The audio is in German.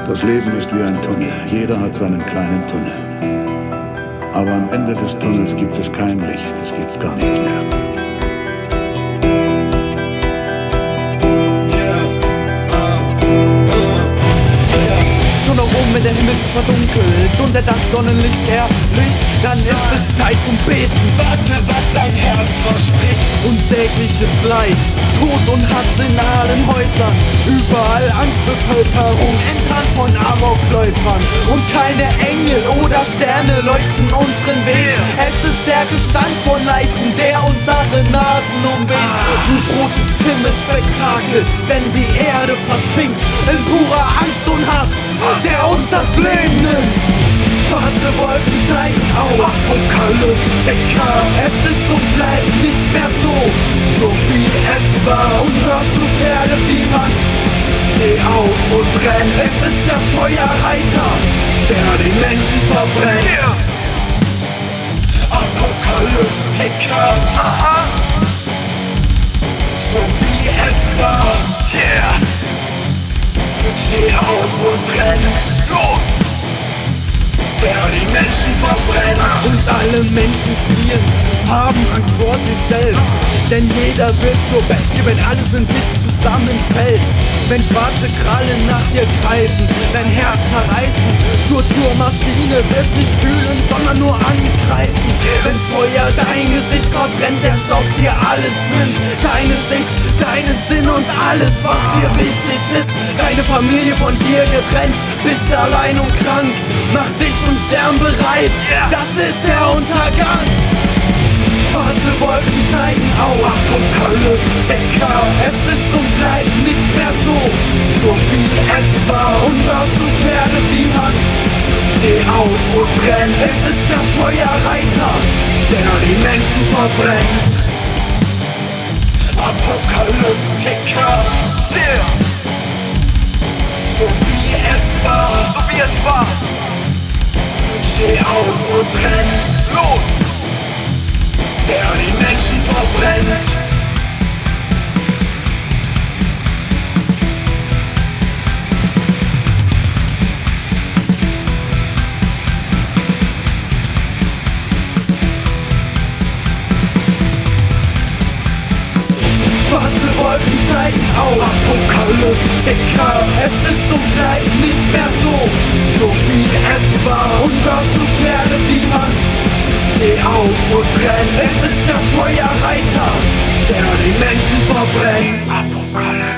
Das Leben ist wie ein Tunnel. Jeder hat seinen kleinen Tunnel. Aber am Ende des Tunnels gibt es kein Licht. Es gibt gar nichts mehr. Schon noch oben, wenn der Himmel sich verdunkelt und das Sonnenlicht erlischt, dann ist es Zeit zum Beten. Warte, was dein Herz verspricht. Unsägliches Leid, Tod und Hass in allen Häusern, überall Angstbevölkerung, enttarnt von Amokläufern. Und keine Engel oder Sterne leuchten unseren Weg. Es ist der Gestank von Leichen, der unsere Nasen umweht. Rotes Himmelsspektakel, wenn die Erde versinkt in purer Angst und Hass, der uns das Leben nimmt. Schwarze Wolken steigen auf, Apokalyptiker. Es ist und bleibt nicht mehr so wie es war. Und hörst du Pferde wiehern? Steh auf und renn. Es ist der Feuerreiter, der die Menschen verbrennt. Apokalyptiker. Aha. So wie es war. Yeah. Steh auf und renn. Los! Der die Menschen verbrennt. Und alle Menschen fliehen, haben Angst vor sich selbst. Denn jeder wird zur Bestie, wenn alles in sich zusammenfällt. Wenn schwarze Krallen nach dir greifen, dein Herz zerreißen, du zur Maschine wirst nicht fühlen, sondern nur angreifen. Wenn Feuer dein Gesicht verbrennt, der Staub dir alles nimmt. Deine Sicht, deinen Sinn und alles, was dir wichtig ist. Deine Familie von dir getrennt, bist allein und krank. Mach dich zum Stern bereit, das ist der Untergang. Schwarze Wolken steigen auf, Apokalyptiker. Es ist und bleibt nichts mehr so wie es war. Und hörst du Pferde wiehern? Steh auf und renn. Es ist der Feuerreiter, der die Menschen verbrennt. Apokalyptiker. Yeah. So wie es war. Steh auf und renn. Los! Der die Menschen verbrennt. Schwarze Wolken steigen auf, Apokalyptiker. Es ist und bleibt nicht mehr so wie es war. Und hörst du Pferde wiehern? Steh auf und renn. Es ist der Feuerreiter, der die Menschen verbrennt. Apokalypse.